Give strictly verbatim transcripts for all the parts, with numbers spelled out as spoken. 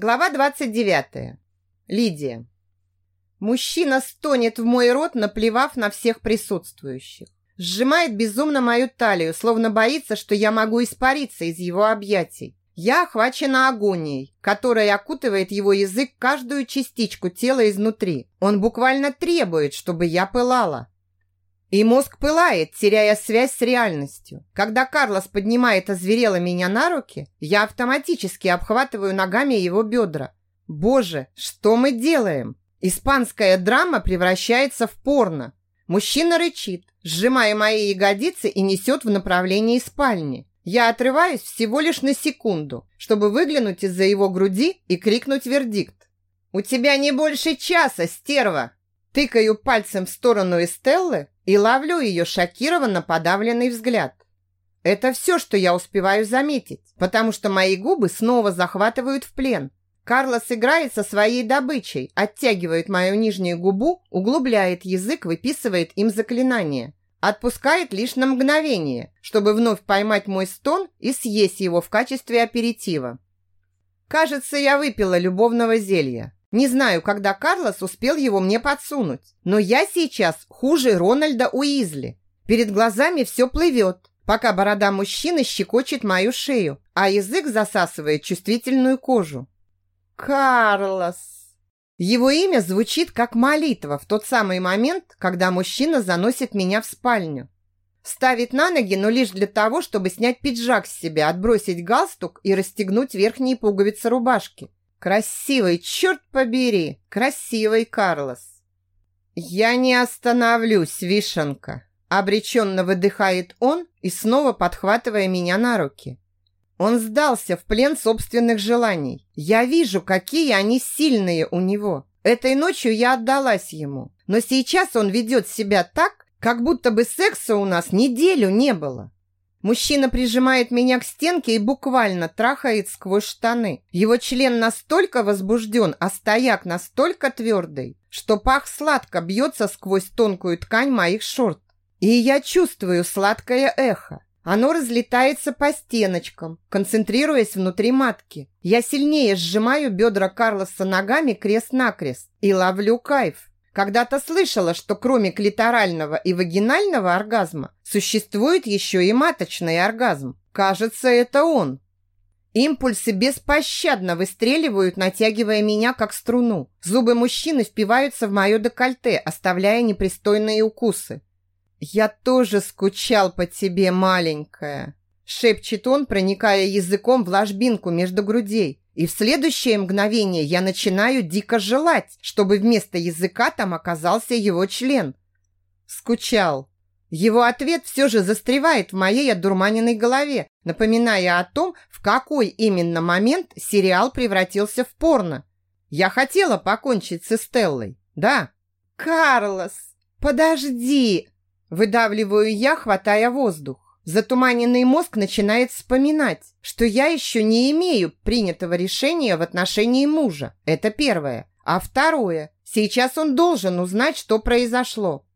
Глава двадцать девятая. Лидия. Мужчина стонет в мой рот, наплевав на всех присутствующих. Сжимает безумно мою талию, словно боится, что я могу испариться из его объятий. Я охвачена агонией, которая окутывает его язык каждую частичку тела изнутри. Он буквально требует, чтобы я пылала. И мозг пылает, теряя связь с реальностью. Когда Карлос поднимает озверело меня на руки, я автоматически обхватываю ногами его бедра. Боже, что мы делаем? Испанская драма превращается в порно. Мужчина рычит, сжимая мои ягодицы, и несет в направлении спальни. Я отрываюсь всего лишь на секунду, чтобы выглянуть из-за его груди и крикнуть вердикт. «У тебя не больше часа, стерва!» Тыкаю пальцем в сторону Эстеллы и ловлю ее шокированно подавленный взгляд. Это все, что я успеваю заметить, потому что мои губы снова захватывают в плен. Карлос играет со своей добычей, оттягивает мою нижнюю губу, углубляет язык, выписывает им заклинание. Отпускает лишь на мгновение, чтобы вновь поймать мой стон и съесть его в качестве аперитива. Кажется, я выпила любовного зелья. Не знаю, когда Карлос успел его мне подсунуть, но я сейчас хуже Рональда Уизли. Перед глазами все плывет, пока борода мужчины щекочет мою шею, а язык засасывает чувствительную кожу. Карлос. Его имя звучит как молитва в тот самый момент, когда мужчина заносит меня в спальню. Ставит на ноги, но лишь для того, чтобы снять пиджак с себя, отбросить галстук и расстегнуть верхние пуговицы рубашки. Красивый, черт побери, красивый Карлос. Я не остановлюсь, вишенка. Обреченно выдыхает он и снова подхватывая меня на руки. Он сдался в плен собственных желаний. Я вижу, какие они сильные у него. Этой ночью я отдалась ему. Но сейчас он ведет себя так, как будто бы секса у нас неделю не было. Мужчина прижимает меня к стенке и буквально трахает сквозь штаны. Его член настолько возбужден, а стояк настолько твердый, что пах сладко бьется сквозь тонкую ткань моих шорт. И я чувствую сладкое эхо. Оно разлетается по стеночкам, концентрируясь внутри матки. Я сильнее сжимаю бедра Карлоса ногами крест-накрест и ловлю кайф. Когда-то слышала, что кроме клиторального и вагинального оргазма существует еще и маточный оргазм. Кажется, это он. Импульсы беспощадно выстреливают, натягивая меня как струну. Зубы мужчины впиваются в мое декольте, оставляя непристойные укусы. «Я тоже скучал по тебе, маленькая», – шепчет он, проникая языком в ложбинку между грудей. И в следующее мгновение я начинаю дико желать, чтобы вместо языка там оказался его член. Скучал. Его ответ все же застревает в моей одурманенной голове, напоминая о том, в какой именно момент сериал превратился в порно. Я хотела покончить с Эстеллой, да. «Карлос, подожди!» Выдавливаю я, хватая воздух. Затуманенный мозг начинает вспоминать, что я еще не имею принятого решения в отношении мужа. Это первое. А второе. Сейчас он должен узнать, что произошло.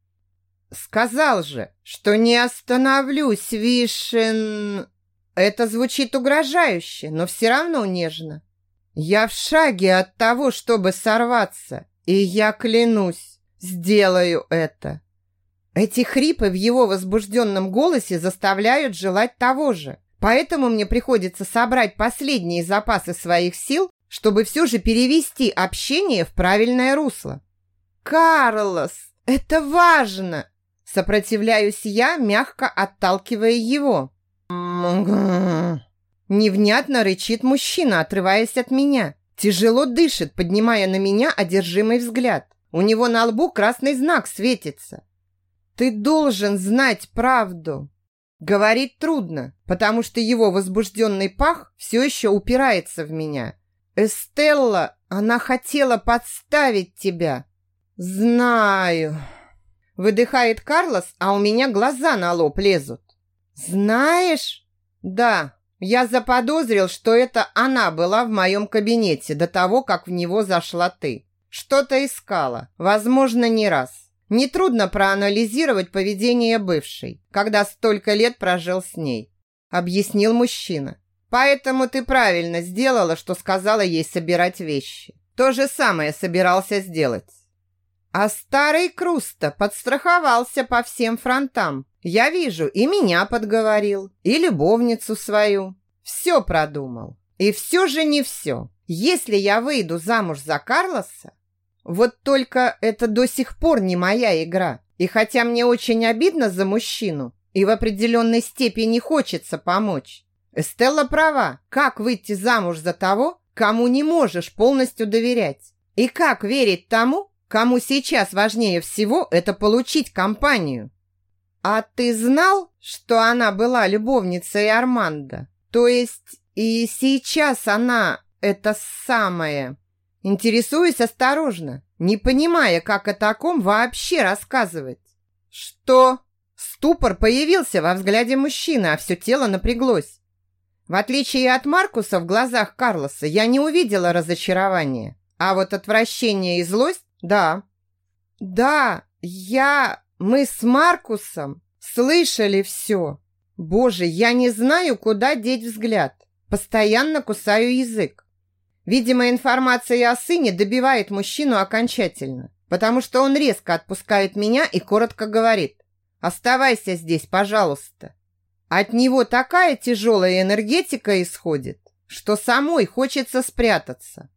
Сказал же, что не остановлюсь, Вишен... Это звучит угрожающе, но все равно нежно. Я в шаге от того, чтобы сорваться. И я клянусь, сделаю это. Эти хрипы в его возбужденном голосе заставляют желать того же. Поэтому мне приходится собрать последние запасы своих сил, чтобы все же перевести общение в правильное русло. «Карлос, это важно!» Сопротивляюсь я, мягко отталкивая его. Невнятно рычит мужчина, отрываясь от меня. Тяжело дышит, поднимая на меня одержимый взгляд. У него на лбу красный знак светится. «Ты должен знать правду!» Говорить трудно, потому что его возбужденный пах все еще упирается в меня. «Эстелла, она хотела подставить тебя!» «Знаю!» Выдыхает Карлос, а у меня глаза на лоб лезут. «Знаешь?» «Да, я заподозрил, что это она была в моем кабинете до того, как в него зашла ты. Что-то искала, возможно, не раз. Нетрудно проанализировать поведение бывшей, когда столько лет прожил с ней», объяснил мужчина. Поэтому ты правильно сделала, что сказала ей собирать вещи. То же самое собирался сделать. А старый Круста подстраховался по всем фронтам. Я вижу, и меня подговорил, и любовницу свою. Все продумал. И все же не все. Если я выйду замуж за Карлоса, вот только это до сих пор не моя игра. И хотя мне очень обидно за мужчину, и в определенной степени хочется помочь, Эстелла права. Как выйти замуж за того, кому не можешь полностью доверять? И как верить тому, кому сейчас важнее всего это получить компанию? А ты знал, что она была любовницей Армандо? То есть и сейчас она это самое? Интересуюсь осторожно, не понимая, как о таком вообще рассказывать. Что? Ступор появился во взгляде мужчины, а все тело напряглось. В отличие от Маркуса, в глазах Карлоса я не увидела разочарования, а вот отвращение и злость – да. Да, я... Мы с Маркусом слышали все. Боже, я не знаю, куда деть взгляд. Постоянно кусаю язык. Видимо, информация о сыне добивает мужчину окончательно, потому что он резко отпускает меня и коротко говорит: «Оставайся здесь, пожалуйста». От него такая тяжелая энергетика исходит, что самой хочется спрятаться.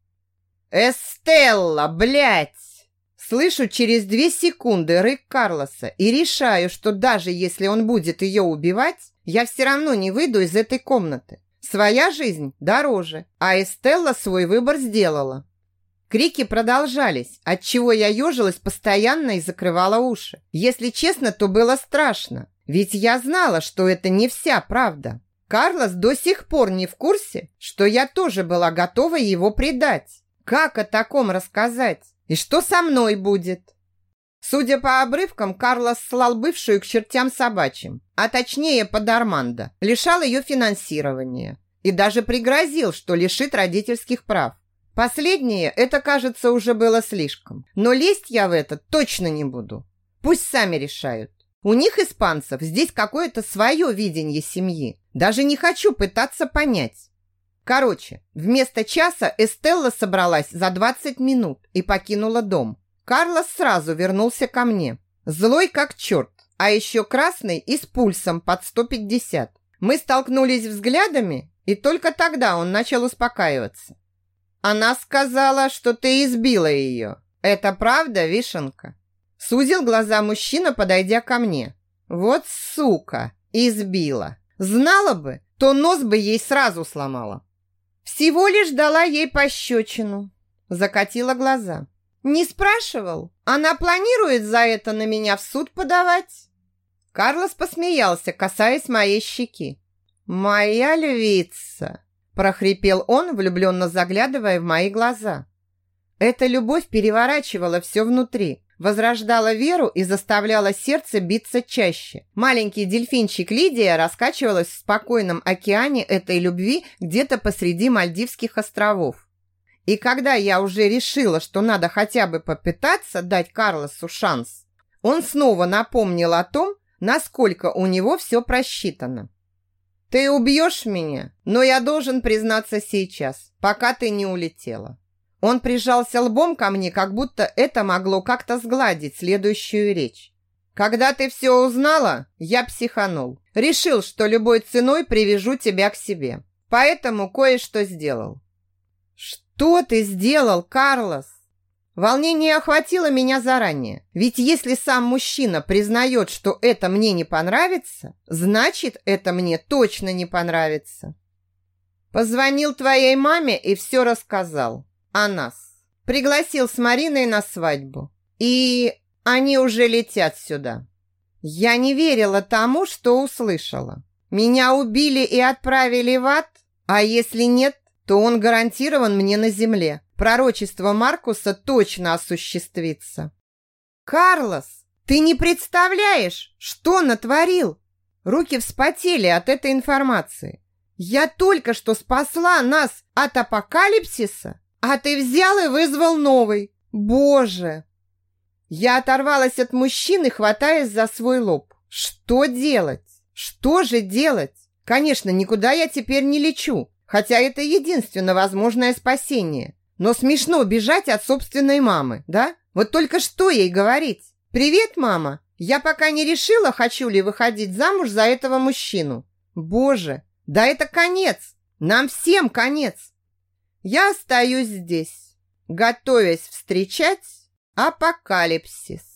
«Эстелла, блядь!» Слышу через две секунды рык Карлоса и решаю, что даже если он будет ее убивать, я все равно не выйду из этой комнаты. Своя жизнь дороже, а Эстелла свой выбор сделала. Крики продолжались, отчего я ежилась постоянно и закрывала уши. Если честно, то было страшно, ведь я знала, что это не вся правда. Карлос до сих пор не в курсе, что я тоже была готова его предать. Как о таком рассказать? И что со мной будет? Судя по обрывкам, Карлос слал бывшую к чертям собачьим, а точнее под Армандо, лишал ее финансирования и даже пригрозил, что лишит родительских прав. Последнее, это, кажется, уже было слишком, но лезть я в это точно не буду. Пусть сами решают. У них, испанцев, здесь какое-то свое видение семьи. Даже не хочу пытаться понять. Короче, вместо часа Эстелла собралась за двадцать минут и покинула дом. Карлос сразу вернулся ко мне, злой как черт, а еще красный и с пульсом под сто пятьдесят. Мы столкнулись взглядами, и только тогда он начал успокаиваться. Она сказала, что ты избила ее. Это правда, Вишенка? Сузил глаза мужчина, подойдя ко мне. Вот сука, избила. Знала бы, то нос бы ей сразу сломала. Всего лишь дала ей пощечину. Закатила глаза. Не спрашивал? Она планирует за это на меня в суд подавать? Карлос посмеялся, касаясь моей щеки. Моя львица, прохрипел он, влюбленно заглядывая в мои глаза. Эта любовь переворачивала все внутри, возрождала веру и заставляла сердце биться чаще. Маленький дельфинчик Лидия раскачивалась в спокойном океане этой любви где-то посреди Мальдивских островов. И когда я уже решила, что надо хотя бы попытаться дать Карлосу шанс, он снова напомнил о том, насколько у него все просчитано. «Ты убьешь меня, но я должен признаться сейчас, пока ты не улетела». Он прижался лбом ко мне, как будто это могло как-то сгладить следующую речь. «Когда ты все узнала, я психанул. Решил, что любой ценой привяжу тебя к себе. Поэтому кое-что сделал». «Что ты сделал, Карлос?» Волнение охватило меня заранее. Ведь если сам мужчина признает, что это мне не понравится, значит, это мне точно не понравится. Позвонил твоей маме и все рассказал. О нас. Пригласил с Мариной на свадьбу. И они уже летят сюда. Я не верила тому, что услышала. Меня убили и отправили в ад? А если нет, то он гарантирован мне на земле. Пророчество Маркуса точно осуществится. Карлос, ты не представляешь, что натворил? Руки вспотели от этой информации. Я только что спасла нас от апокалипсиса. А ты взял и вызвал новый. Боже! Я оторвалась от мужчины, хватаясь за свой лоб. Что делать? Что же делать? Конечно, никуда я теперь не лечу, хотя это единственно возможное спасение. Но смешно бежать от собственной мамы, да? Вот только что ей говорить? «Привет, мама! Я пока не решила, хочу ли выходить замуж за этого мужчину». Боже, да это конец! Нам всем конец! Я остаюсь здесь, готовясь встречать апокалипсис.